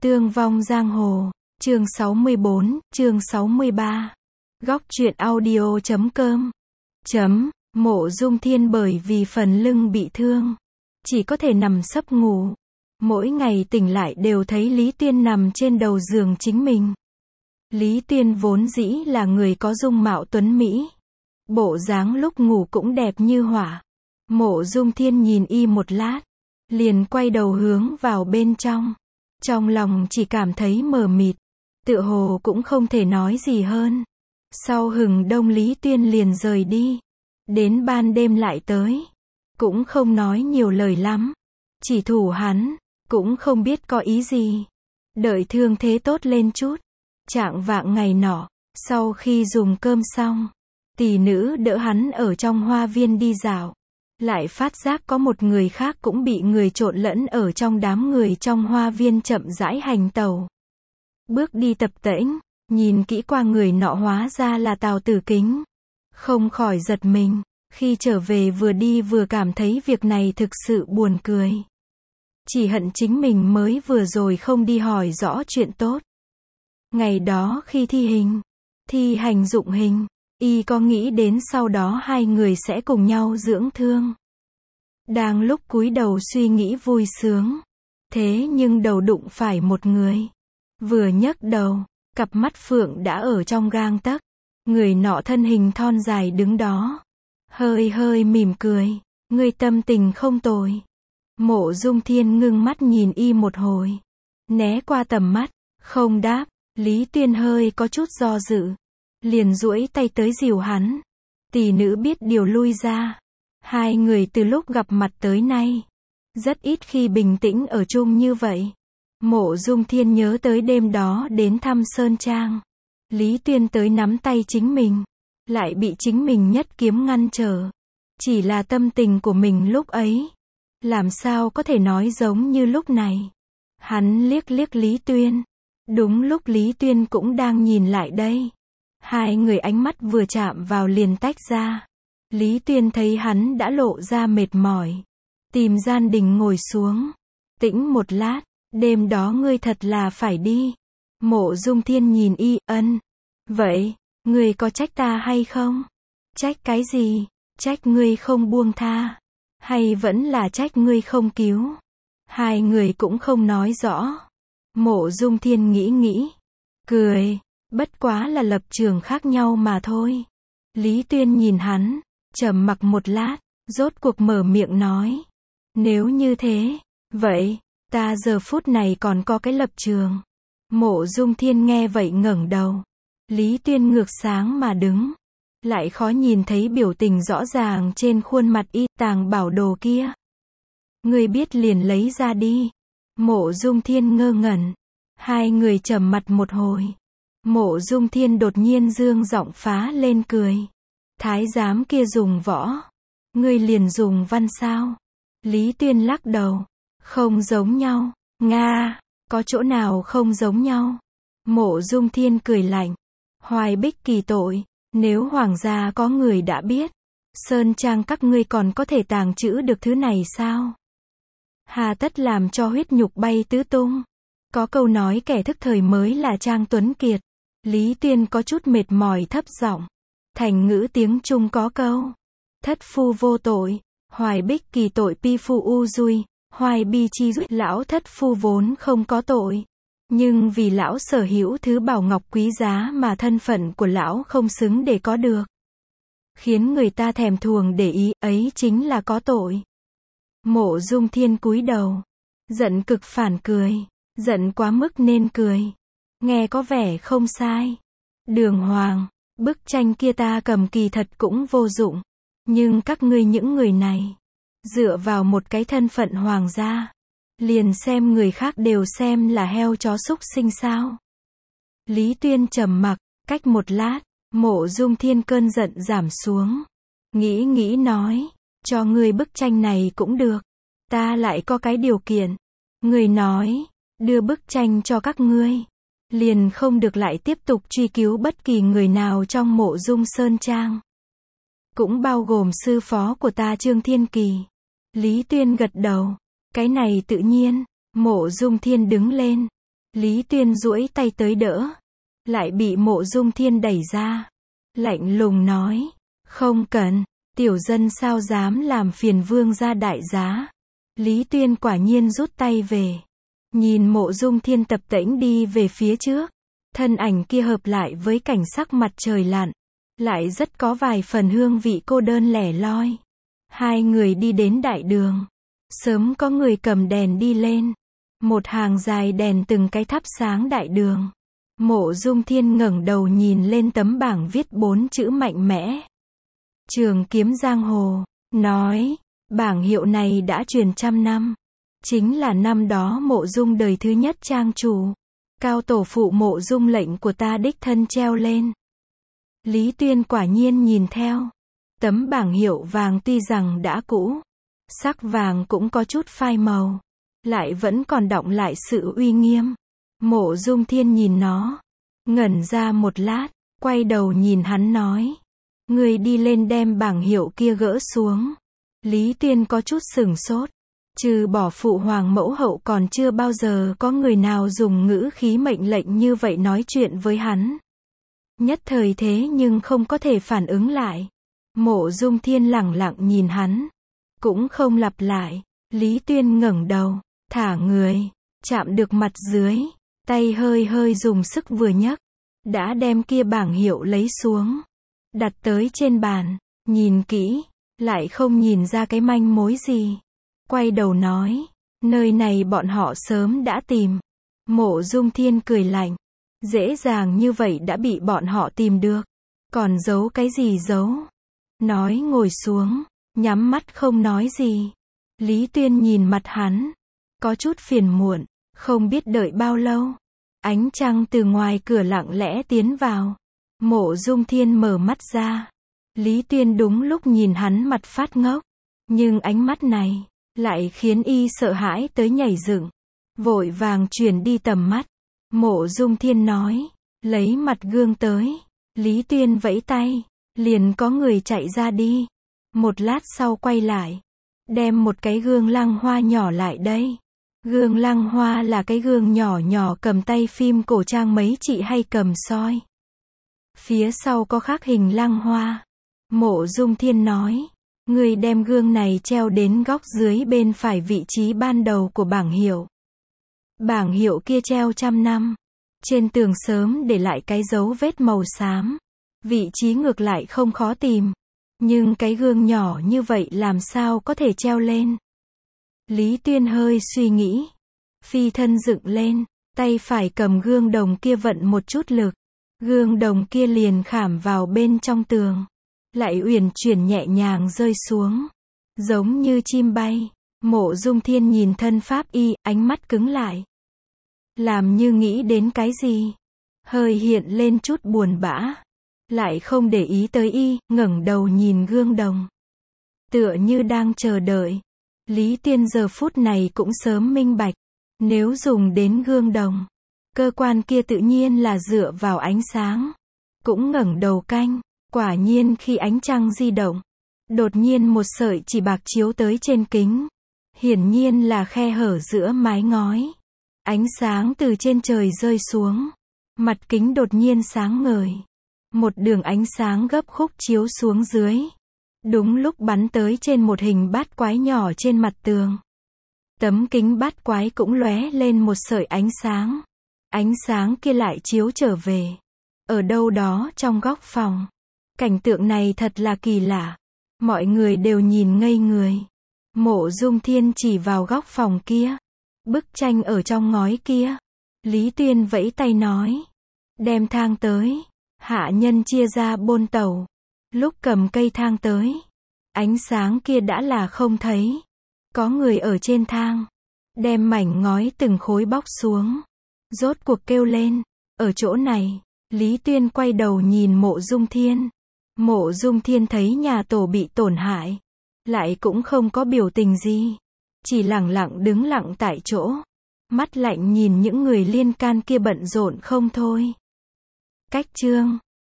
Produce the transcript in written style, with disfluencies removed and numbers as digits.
Tương vong giang hồ, chương 64, chương 63. Góc truyện audio.com. Mộ Dung Thiên bởi vì phần lưng bị thương, chỉ có thể nằm sấp ngủ. Mỗi ngày tỉnh lại đều thấy Lý Tuyên nằm trên đầu giường chính mình. Lý Tuyên vốn dĩ là người có dung mạo tuấn mỹ, bộ dáng lúc ngủ cũng đẹp như họa. Mộ Dung Thiên nhìn y một lát, liền quay đầu hướng vào bên trong. Trong lòng chỉ cảm thấy mờ mịt, tựa hồ cũng không thể nói gì hơn. Sau hừng đông Lý Tuyên liền rời đi, đến ban đêm lại tới, cũng không nói nhiều lời lắm, chỉ thủ hắn, cũng không biết có ý gì. Đợi thương thế tốt lên chút, chạng vạng ngày nọ, sau khi dùng cơm xong, tỷ nữ đỡ hắn ở trong hoa viên đi dạo, lại phát giác có một người khác cũng bị người trộn lẫn ở trong đám người trong hoa viên chậm rãi hành tẩu. Bước đi tập tễnh, nhìn kỹ qua người nọ hóa ra là Tào Tử Kính. Không khỏi giật mình, khi trở về vừa đi vừa cảm thấy việc này thực sự buồn cười. Chỉ hận chính mình mới vừa rồi không đi hỏi rõ chuyện tốt. Ngày đó khi thi hành dụng hình, y có nghĩ đến sau đó hai người sẽ cùng nhau dưỡng thương. Đang lúc cúi đầu suy nghĩ vui sướng, thế nhưng đầu đụng phải một người. Vừa nhấc đầu, cặp mắt phượng đã ở trong gang tấc. Người nọ thân hình thon dài đứng đó, hơi hơi mỉm cười, người tâm tình không tồi. Mộ Dung Thiên ngưng mắt nhìn y một hồi, né qua tầm mắt, không đáp. Lý Tuyên hơi có chút do dự, liền duỗi tay tới dìu hắn. Tỷ nữ biết điều lui ra. Hai người từ lúc gặp mặt tới nay, rất ít khi bình tĩnh ở chung như vậy. Mộ Dung Thiên nhớ tới đêm đó đến thăm Sơn Trang, Lý Tuyên tới nắm tay chính mình, lại bị chính mình nhất kiếm ngăn trở. Chỉ là tâm tình của mình lúc ấy, làm sao có thể nói giống như lúc này. Hắn liếc liếc Lý Tuyên, đúng lúc Lý Tuyên cũng đang nhìn lại đây. Hai người ánh mắt vừa chạm vào liền tách ra. Lý Tuyên thấy hắn đã lộ ra mệt mỏi, tìm gian đình ngồi xuống, tĩnh một lát. Đêm đó ngươi thật là phải đi. Mộ Dung Thiên nhìn y, vậy, ngươi có trách ta hay không? Trách cái gì? Trách ngươi không buông tha? Hay vẫn là trách ngươi không cứu? Hai người cũng không nói rõ. Mộ Dung Thiên nghĩ, cười, bất quá là lập trường khác nhau mà thôi. Lý Tuyên nhìn hắn, trầm mặc một lát, rốt cuộc mở miệng nói. Nếu như thế, vậy, ta giờ phút này còn có cái lập trường. Mộ Dung Thiên nghe vậy ngẩng đầu. Lý Tuyên ngược sáng mà đứng, lại khó nhìn thấy biểu tình rõ ràng trên khuôn mặt y. Tàng bảo đồ kia, ngươi biết liền lấy ra đi. Mộ Dung Thiên ngơ ngẩn. Hai người trầm mặt một hồi. Mộ Dung Thiên đột nhiên dương giọng phá lên cười. Thái giám kia dùng võ, ngươi liền dùng văn sao? Lý Tuyên lắc đầu. Không giống nhau. Nga, có chỗ nào không giống nhau? Mộ Dung Thiên cười lạnh. Hoài Bích kỳ tội, nếu hoàng gia có người đã biết, Sơn Trang các ngươi còn có thể tàng trữ được thứ này sao? Hà tất làm cho huyết nhục bay tứ tung. Có câu nói kẻ thức thời mới là Trang Tuấn Kiệt. Lý Tuyên có chút mệt mỏi thấp giọng. Thành ngữ tiếng Trung có câu, thất phu vô tội, hoài bích kỳ tội pi phu u dui. Hoài bi chi dụy, lão thất phu vốn không có tội, nhưng vì lão sở hữu thứ bảo ngọc quý giá mà thân phận của lão không xứng để có được, khiến người ta thèm thuồng để ý, ấy chính là có tội. Mộ Dung Thiên cúi đầu, giận cực phản cười, giận quá mức nên cười, nghe có vẻ không sai. Đường Hoàng, bức tranh kia ta cầm kỳ thật cũng vô dụng, nhưng các ngươi những người này, dựa vào một cái thân phận hoàng gia, liền xem người khác đều xem là heo chó súc sinh sao? Lý Tuyên trầm mặc, cách một lát, Mộ Dung Thiên cơn giận giảm xuống. Nghĩ nói, cho ngươi bức tranh này cũng được. Ta lại có cái điều kiện. Ngươi nói, đưa bức tranh cho các ngươi, liền không được lại tiếp tục truy cứu bất kỳ người nào trong Mộ Dung Sơn Trang. Cũng bao gồm sư phó của ta Trương Thiên Kỳ. Lý Tuyên gật đầu. Cái này tự nhiên. Mộ Dung Thiên đứng lên, Lý Tuyên duỗi tay tới đỡ, lại bị Mộ Dung Thiên đẩy ra, lạnh lùng nói, không cần, tiểu dân sao dám làm phiền vương gia đại giá. Lý Tuyên quả nhiên rút tay về, nhìn Mộ Dung Thiên tập tễnh đi về phía trước, thân ảnh kia hợp lại với cảnh sắc mặt trời lặn, lại rất có vài phần hương vị cô đơn lẻ loi. Hai người đi đến đại đường, sớm có người cầm đèn đi lên, một hàng dài đèn từng cái thắp sáng đại đường. Mộ Dung Thiên ngẩng đầu nhìn lên tấm bảng viết 4 chữ mạnh mẽ, Trường Kiếm Giang Hồ, nói, bảng hiệu này đã truyền trăm năm, chính là năm đó Mộ Dung đời thứ nhất trang chủ, cao tổ phụ Mộ Dung lệnh của ta đích thân treo lên. Lý Tuyên quả nhiên nhìn theo, tấm bảng hiệu vàng tuy rằng đã cũ, sắc vàng cũng có chút phai màu, lại vẫn còn đọng lại sự uy nghiêm. Mộ Dung Thiên nhìn nó, ngẩn ra một lát, quay đầu nhìn hắn nói, người đi lên đem bảng hiệu kia gỡ xuống. Lý Tuyên có chút sửng sốt, trừ bỏ phụ hoàng mẫu hậu còn chưa bao giờ có người nào dùng ngữ khí mệnh lệnh như vậy nói chuyện với hắn. Nhất thời thế nhưng không có thể phản ứng lại. Mộ Dung Thiên lẳng lặng nhìn hắn, cũng không lặp lại. Lý Tuyên ngẩng đầu, thả người, chạm được mặt dưới, tay hơi hơi dùng sức vừa nhấc, đã đem kia bảng hiệu lấy xuống, đặt tới trên bàn, nhìn kỹ, lại không nhìn ra cái manh mối gì. Quay đầu nói, nơi này bọn họ sớm đã tìm. Mộ Dung Thiên cười lạnh, dễ dàng như vậy đã bị bọn họ tìm được, còn giấu cái gì giấu. Nói ngồi xuống, nhắm mắt không nói gì. Lý Tuyên nhìn mặt hắn, có chút phiền muộn, không biết đợi bao lâu. Ánh trăng từ ngoài cửa lặng lẽ tiến vào. Mộ Dung Thiên mở mắt ra. Lý Tuyên đúng lúc nhìn hắn mặt phát ngốc, nhưng ánh mắt này lại khiến y sợ hãi tới nhảy dựng, vội vàng chuyển đi tầm mắt. Mộ Dung Thiên nói, lấy mặt gương tới. Lý Tuyên vẫy tay, liền có người chạy ra đi. Một lát sau quay lại, đem một cái gương lăng hoa nhỏ lại đây. Gương lăng hoa là cái gương nhỏ nhỏ cầm tay phim cổ trang mấy chị hay cầm soi. Phía sau có khắc hình lăng hoa. Mộ Dung Thiên nói, người đem gương này treo đến góc dưới bên phải vị trí ban đầu của bảng hiệu. Bảng hiệu kia treo trăm năm, trên tường sớm để lại cái dấu vết màu xám. Vị trí ngược lại không khó tìm, nhưng cái gương nhỏ như vậy làm sao có thể treo lên. Lý Tuyên hơi suy nghĩ, phi thân dựng lên, tay phải cầm gương đồng kia vận một chút lực, gương đồng kia liền khảm vào bên trong tường, lại uyển chuyển nhẹ nhàng rơi xuống, giống như chim bay. Mộ Dung Thiên nhìn thân pháp y, ánh mắt cứng lại, làm như nghĩ đến cái gì, hơi hiện lên chút buồn bã, lại không để ý tới y, ngẩng đầu nhìn gương đồng, tựa như đang chờ đợi. Lý Tuyên giờ phút này cũng sớm minh bạch, nếu dùng đến gương đồng, cơ quan kia tự nhiên là dựa vào ánh sáng. Cũng ngẩng đầu canh, quả nhiên khi ánh trăng di động, đột nhiên một sợi chỉ bạc chiếu tới trên kính, hiển nhiên là khe hở giữa mái ngói. Ánh sáng từ trên trời rơi xuống, mặt kính đột nhiên sáng ngời, một đường ánh sáng gấp khúc chiếu xuống dưới, đúng lúc bắn tới trên một hình bát quái nhỏ trên mặt tường. Tấm kính bát quái cũng lóe lên một sợi ánh sáng. Ánh sáng kia lại chiếu trở về, ở đâu đó trong góc phòng. Cảnh tượng này thật là kỳ lạ, mọi người đều nhìn ngây người. Mộ Dung Thiên chỉ vào góc phòng kia, bức tranh ở trong ngói kia. Lý Tuyên vẫy tay nói, đem thang tới. Hạ nhân chia ra bôn tàu, lúc cầm cây thang tới, ánh sáng kia đã là không thấy. Có người ở trên thang, đem mảnh ngói từng khối bóc xuống, rốt cuộc kêu lên, ở chỗ này. Lý Tuyên quay đầu nhìn Mộ Dung Thiên. Mộ Dung Thiên thấy nhà tổ bị tổn hại, lại cũng không có biểu tình gì, chỉ lẳng lặng đứng lặng tại chỗ, mắt lạnh nhìn những người liên can kia bận rộn không thôi. Cách chương